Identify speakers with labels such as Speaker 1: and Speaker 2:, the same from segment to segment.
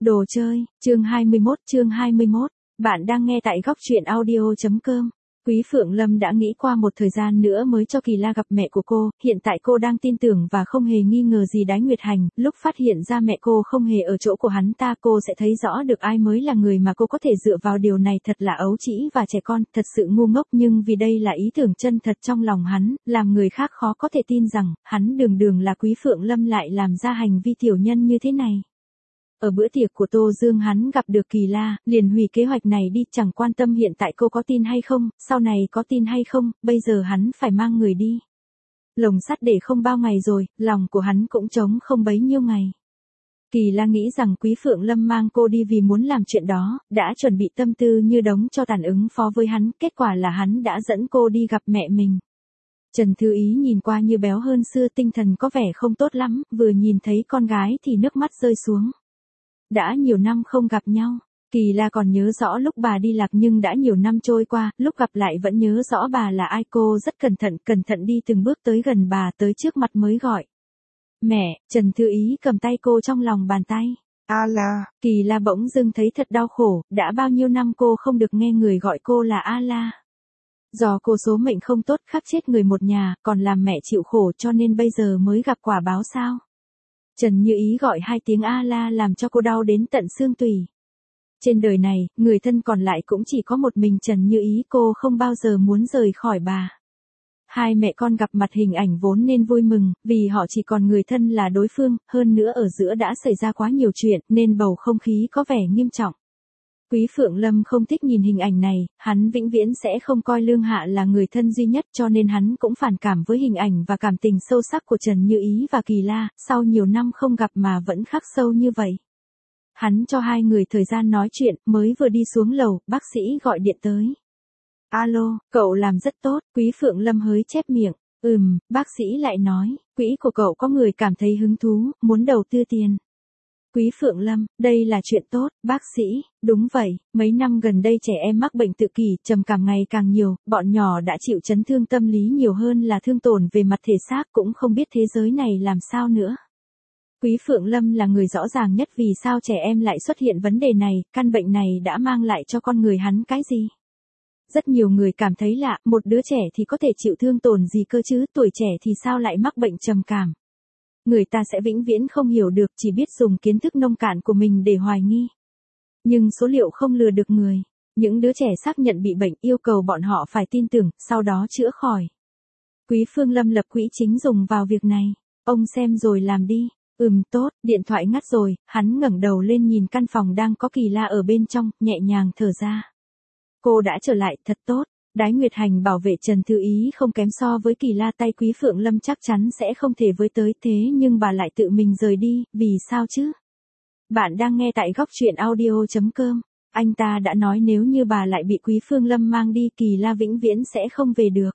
Speaker 1: Đồ chơi, chương 21, bạn đang nghe tại góc truyện audio.com. Quý Phượng Lâm đã nghĩ qua một thời gian nữa mới cho Kỳ La gặp mẹ của cô, hiện tại cô đang tin tưởng và không hề nghi ngờ gì Đái Nguyệt Hành, lúc phát hiện ra mẹ cô không hề ở chỗ của hắn ta cô sẽ thấy rõ được ai mới là người mà cô có thể dựa vào. Điều này thật là ấu trĩ và trẻ con, thật sự ngu ngốc, nhưng vì đây là ý tưởng chân thật trong lòng hắn, làm người khác khó có thể tin rằng, hắn đường đường là Quý Phượng Lâm lại làm ra hành vi tiểu nhân như thế này. Ở bữa tiệc của Tô Dương hắn gặp được Kỳ La, liền hủy kế hoạch này đi, chẳng quan tâm hiện tại cô có tin hay không, sau này có tin hay không, bây giờ hắn phải mang người đi. Lồng sắt để không bao ngày rồi, lòng của hắn cũng trống không bấy nhiêu ngày. Kỳ La nghĩ rằng Quý Phượng Lâm mang cô đi vì muốn làm chuyện đó, đã chuẩn bị tâm tư như đống cho tàn ứng phó với hắn, kết quả là hắn đã dẫn cô đi gặp mẹ mình. Trần Thư Ý nhìn qua như béo hơn xưa, tinh thần có vẻ không tốt lắm, vừa nhìn thấy con gái thì nước mắt rơi xuống. Đã nhiều năm không gặp nhau, Kỳ La còn nhớ rõ lúc bà đi lạc, nhưng đã nhiều năm trôi qua, lúc gặp lại vẫn nhớ rõ bà là ai. Cô rất cẩn thận đi từng bước tới gần bà, tới trước mặt mới gọi. Mẹ. Trần Thư Ý cầm tay cô trong lòng bàn tay.
Speaker 2: A La.
Speaker 1: Kỳ La bỗng dưng thấy thật đau khổ, đã bao nhiêu năm cô không được nghe người gọi cô là A La. Do cô số mệnh không tốt, khắc chết người một nhà, còn làm mẹ chịu khổ, cho nên bây giờ mới gặp quả báo sao? Trần Như Ý gọi hai tiếng A La làm cho cô đau đến tận xương tủy. Trên đời này, người thân còn lại cũng chỉ có một mình Trần Như Ý, cô không bao giờ muốn rời khỏi bà. Hai mẹ con gặp mặt hình ảnh vốn nên vui mừng, vì họ chỉ còn người thân là đối phương, hơn nữa ở giữa đã xảy ra quá nhiều chuyện, nên bầu không khí có vẻ nghiêm trọng. Quý Phượng Lâm không thích nhìn hình ảnh này, hắn vĩnh viễn sẽ không coi Lương Hạ là người thân duy nhất, cho nên hắn cũng phản cảm với hình ảnh và cảm tình sâu sắc của Trần Như Ý và Kỳ La, sau nhiều năm không gặp mà vẫn khắc sâu như vậy. Hắn cho hai người thời gian nói chuyện, mới vừa đi xuống lầu, bác sĩ gọi điện tới. Alo, cậu làm rất tốt, Quý Phượng Lâm hớn chép miệng. Bác sĩ lại nói, quỹ của cậu có người cảm thấy hứng thú, muốn đầu tư tiền. Quý Phượng Lâm, đây là chuyện tốt, bác sĩ, đúng vậy, mấy năm gần đây trẻ em mắc bệnh tự kỷ, trầm cảm ngày càng nhiều, bọn nhỏ đã chịu chấn thương tâm lý nhiều hơn là thương tổn về mặt thể xác, cũng không biết thế giới này làm sao nữa. Quý Phượng Lâm là người rõ ràng nhất vì sao trẻ em lại xuất hiện vấn đề này, căn bệnh này đã mang lại cho con người hắn cái gì? Rất nhiều người cảm thấy lạ, một đứa trẻ thì có thể chịu thương tổn gì cơ chứ, tuổi trẻ thì sao lại mắc bệnh trầm cảm? Người ta sẽ vĩnh viễn không hiểu được, chỉ biết dùng kiến thức nông cạn của mình để hoài nghi. Nhưng số liệu không lừa được người. Những đứa trẻ xác nhận bị bệnh yêu cầu bọn họ phải tin tưởng, sau đó chữa khỏi. Quý Phương Lâm lập quỹ chính dùng vào việc này. Ông xem rồi làm đi. Tốt, điện thoại ngắt rồi, hắn ngẩng đầu lên nhìn căn phòng đang có Kỳ La ở bên trong, nhẹ nhàng thở ra. Cô đã trở lại, thật tốt. Đái Nguyệt Hành bảo vệ Trần Thư Ý không kém so với Kỳ La, tay Quý Phượng Lâm chắc chắn sẽ không thể với tới, thế nhưng bà lại tự mình rời đi, vì sao chứ? Bạn đang nghe tại góc truyện audio.com. Anh ta đã nói nếu như bà lại bị Quý Phương Lâm mang đi, Kỳ La vĩnh viễn sẽ không về được.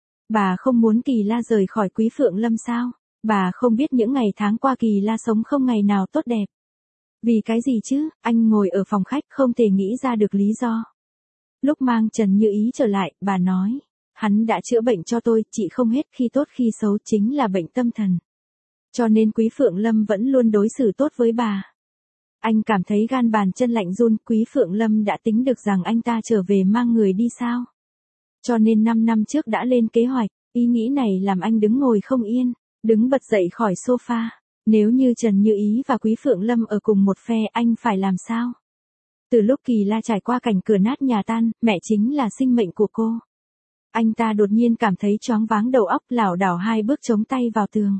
Speaker 1: Bà không muốn Kỳ La rời khỏi Quý Phượng Lâm sao? Bà không biết những ngày tháng qua Kỳ La sống không ngày nào tốt đẹp. Vì cái gì chứ? Anh ngồi ở phòng khách không thể nghĩ ra được lý do. Lúc mang Trần Như Ý trở lại, bà nói, hắn đã chữa bệnh cho tôi, trị không hết, khi tốt khi xấu, chính là bệnh tâm thần. Cho nên Quý Phượng Lâm vẫn luôn đối xử tốt với bà. Anh cảm thấy gan bàn chân lạnh run, Quý Phượng Lâm đã tính được rằng anh ta trở về mang người đi sao. Cho nên 5 năm trước đã lên kế hoạch, ý nghĩ này làm anh đứng ngồi không yên, đứng bật dậy khỏi sofa. Nếu như Trần Như Ý và Quý Phượng Lâm ở cùng một phe, anh phải làm sao? Từ lúc Kỳ La trải qua cảnh cửa nát nhà tan, mẹ chính là sinh mệnh của cô. Anh ta đột nhiên cảm thấy choáng váng đầu óc, lảo đảo hai bước chống tay vào tường.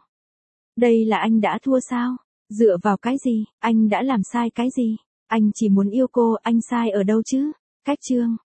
Speaker 1: Đây là anh đã thua sao? Dựa vào cái gì? Anh đã làm sai cái gì? Anh chỉ muốn yêu cô, anh sai ở đâu chứ? Cách chương.